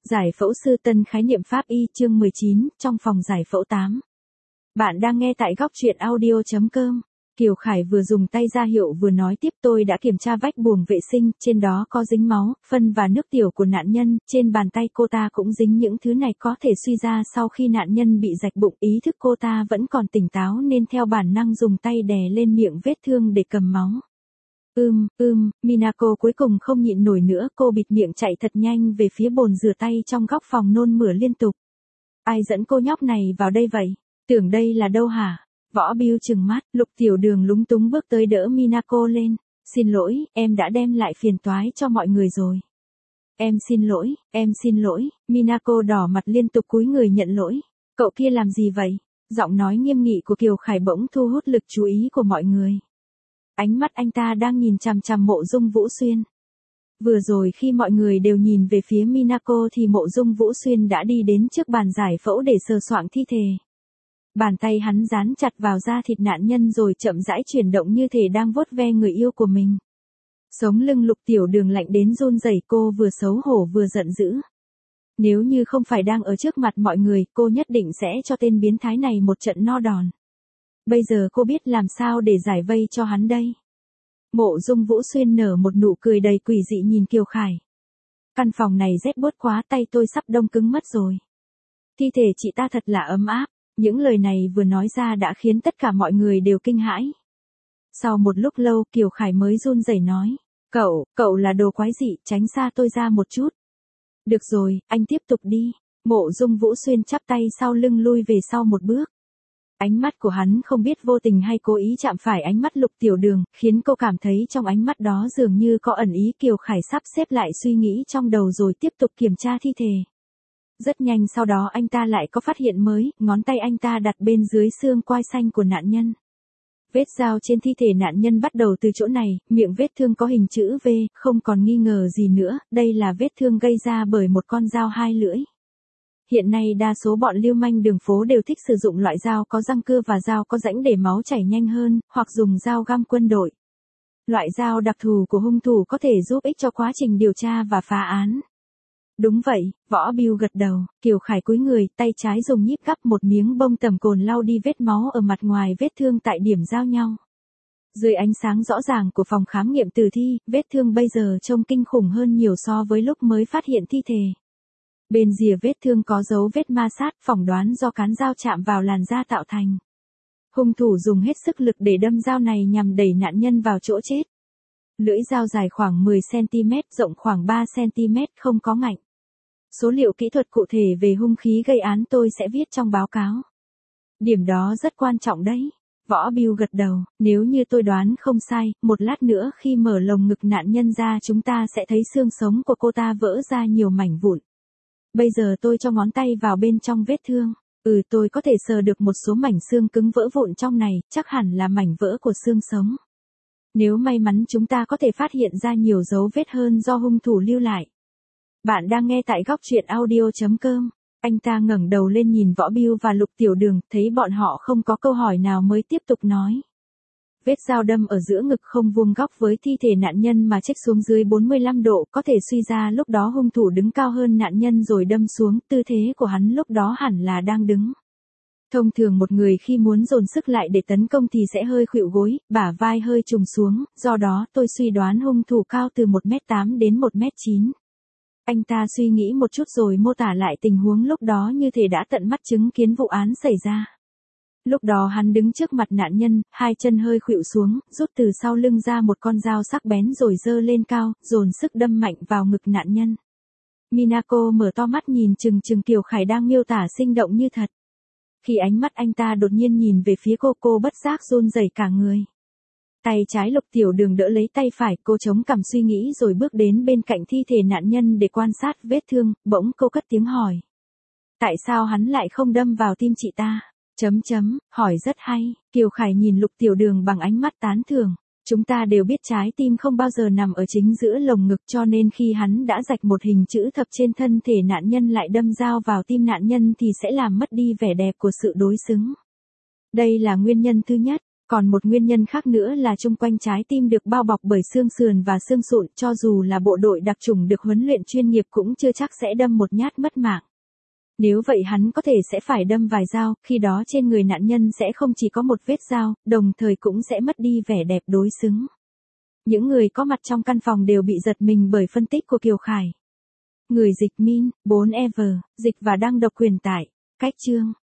Giải phẫu sư tân khái niệm pháp y chương 19, trong phòng giải phẫu 8. Bạn đang nghe tại góc truyện audio.com. Kiều Khải vừa dùng tay ra hiệu vừa nói tiếp, tôi đã kiểm tra vách buồng vệ sinh, trên đó có dính máu, phân và nước tiểu của nạn nhân, trên bàn tay cô ta cũng dính những thứ này, có thể suy ra sau khi nạn nhân bị rạch bụng, ý thức cô ta vẫn còn tỉnh táo nên theo bản năng dùng tay đè lên miệng vết thương để cầm máu. Minako cuối cùng không nhịn nổi nữa, cô bịt miệng chạy thật nhanh về phía bồn rửa tay trong góc phòng nôn mửa liên tục. Ai dẫn cô nhóc này vào đây vậy? Tưởng đây là đâu hả? Võ Bill trừng mắt, Lục Tiểu Đường lúng túng bước tới đỡ Minako lên. Xin lỗi, em đã đem lại phiền toái cho mọi người rồi. Em xin lỗi, Minako đỏ mặt liên tục cúi người nhận lỗi. Cậu kia làm gì vậy? Giọng nói nghiêm nghị của Kiều Khải bỗng thu hút lực chú ý của mọi người. Ánh mắt anh ta đang nhìn chằm chằm Mộ Dung Vũ Xuyên. Vừa rồi khi mọi người đều nhìn về phía Minako thì Mộ Dung Vũ Xuyên đã đi đến trước bàn giải phẫu để sờ soạng thi thể. Bàn tay hắn dán chặt vào da thịt nạn nhân rồi chậm rãi chuyển động như thể đang vuốt ve người yêu của mình. Sống lưng Lục Tiểu Đường lạnh đến run rẩy, cô vừa xấu hổ vừa giận dữ. Nếu như không phải đang ở trước mặt mọi người, cô nhất định sẽ cho tên biến thái này một trận no đòn. Bây giờ cô biết làm sao để giải vây cho hắn đây. Mộ Dung Vũ Xuyên nở một nụ cười đầy quỷ dị nhìn Kiều Khải. Căn phòng này rét buốt quá, tay tôi sắp đông cứng mất rồi. Thi thể chị ta thật là ấm áp. Những lời này vừa nói ra đã khiến tất cả mọi người đều kinh hãi. Sau một lúc lâu Kiều Khải mới run rẩy nói. Cậu là đồ quái dị, tránh xa tôi ra một chút. Được rồi, anh tiếp tục đi. Mộ Dung Vũ Xuyên chắp tay sau lưng lui về sau một bước. Ánh mắt của hắn không biết vô tình hay cố ý chạm phải ánh mắt Lục Tiểu Đường, khiến cô cảm thấy trong ánh mắt đó dường như có ẩn ý. Kiều Khải sắp xếp lại suy nghĩ trong đầu rồi tiếp tục kiểm tra thi thể. Rất nhanh sau đó anh ta lại có phát hiện mới, ngón tay anh ta đặt bên dưới xương quai xanh của nạn nhân. Vết dao trên thi thể nạn nhân bắt đầu từ chỗ này, miệng vết thương có hình chữ V, không còn nghi ngờ gì nữa, đây là vết thương gây ra bởi một con dao hai lưỡi. Hiện nay đa số bọn lưu manh đường phố đều thích sử dụng loại dao có răng cưa và dao có rãnh để máu chảy nhanh hơn, hoặc dùng dao găm quân đội. Loại dao đặc thù của hung thủ có thể giúp ích cho quá trình điều tra và phá án. Đúng vậy, Võ Bill gật đầu, Kiều Khải cúi người, tay trái dùng nhíp gắp một miếng bông tẩm cồn lau đi vết máu ở mặt ngoài vết thương tại điểm giao nhau. Dưới ánh sáng rõ ràng của phòng khám nghiệm tử thi, vết thương bây giờ trông kinh khủng hơn nhiều so với lúc mới phát hiện thi thể. Bên rìa vết thương có dấu vết ma sát, phỏng đoán do cán dao chạm vào làn da tạo thành. Hung thủ dùng hết sức lực để đâm dao này nhằm đẩy nạn nhân vào chỗ chết. Lưỡi dao dài khoảng 10cm, rộng khoảng 3cm, không có ngạnh. Số liệu kỹ thuật cụ thể về hung khí gây án tôi sẽ viết trong báo cáo. Điểm đó rất quan trọng đấy. Võ Bill gật đầu, nếu như tôi đoán không sai, một lát nữa khi mở lồng ngực nạn nhân ra chúng ta sẽ thấy xương sống của cô ta vỡ ra nhiều mảnh vụn. Bây giờ tôi cho ngón tay vào bên trong vết thương. Tôi có thể sờ được một số mảnh xương cứng vỡ vụn trong này, chắc hẳn là mảnh vỡ của xương sống. Nếu may mắn chúng ta có thể phát hiện ra nhiều dấu vết hơn do hung thủ lưu lại. Bạn đang nghe tại góc truyện audio.com. Anh ta ngẩng đầu lên nhìn Võ Bill và Lục Tiểu Đường, thấy bọn họ không có câu hỏi nào mới tiếp tục nói. Vết dao đâm ở giữa ngực không vuông góc với thi thể nạn nhân mà chếch xuống dưới 45 độ, có thể suy ra lúc đó hung thủ đứng cao hơn nạn nhân rồi đâm xuống, tư thế của hắn lúc đó hẳn là đang đứng. Thông thường một người khi muốn dồn sức lại để tấn công thì sẽ hơi khuỵu gối, bả vai hơi trùng xuống, do đó tôi suy đoán hung thủ cao từ 1m8 đến 1m9. Anh ta suy nghĩ một chút rồi mô tả lại tình huống lúc đó như thể đã tận mắt chứng kiến vụ án xảy ra. Lúc đó hắn đứng trước mặt nạn nhân, hai chân hơi khuỵu xuống, rút từ sau lưng ra một con dao sắc bén rồi giơ lên cao, dồn sức đâm mạnh vào ngực nạn nhân. Minako mở to mắt nhìn chừng Kiều Khải đang miêu tả sinh động như thật. Khi ánh mắt anh ta đột nhiên nhìn về phía cô bất giác run rẩy cả người. Tay trái Lục Tiểu Đường đỡ lấy tay phải, cô chống cằm suy nghĩ rồi bước đến bên cạnh thi thể nạn nhân để quan sát vết thương, bỗng cô cất tiếng hỏi. Tại sao hắn lại không đâm vào tim chị ta? Hỏi rất hay. Kiều Khải nhìn Lục Tiểu Đường bằng ánh mắt tán thưởng. Chúng ta đều biết trái tim không bao giờ nằm ở chính giữa lồng ngực, cho nên khi hắn đã rạch một hình chữ thập trên thân thể nạn nhân lại đâm dao vào tim nạn nhân thì sẽ làm mất đi vẻ đẹp của sự đối xứng. Đây là nguyên nhân thứ nhất. Còn một nguyên nhân khác nữa là chung quanh trái tim được bao bọc bởi xương sườn và xương sụn, cho dù là bộ đội đặc chủng được huấn luyện chuyên nghiệp cũng chưa chắc sẽ đâm một nhát mất mạng. Nếu vậy hắn có thể sẽ phải đâm vài dao, khi đó trên người nạn nhân sẽ không chỉ có một vết dao, đồng thời cũng sẽ mất đi vẻ đẹp đối xứng. Những người có mặt trong căn phòng đều bị giật mình bởi phân tích của Kiều Khải. Người dịch Min, 4EV, dịch và đăng độc quyền tải. Cách chương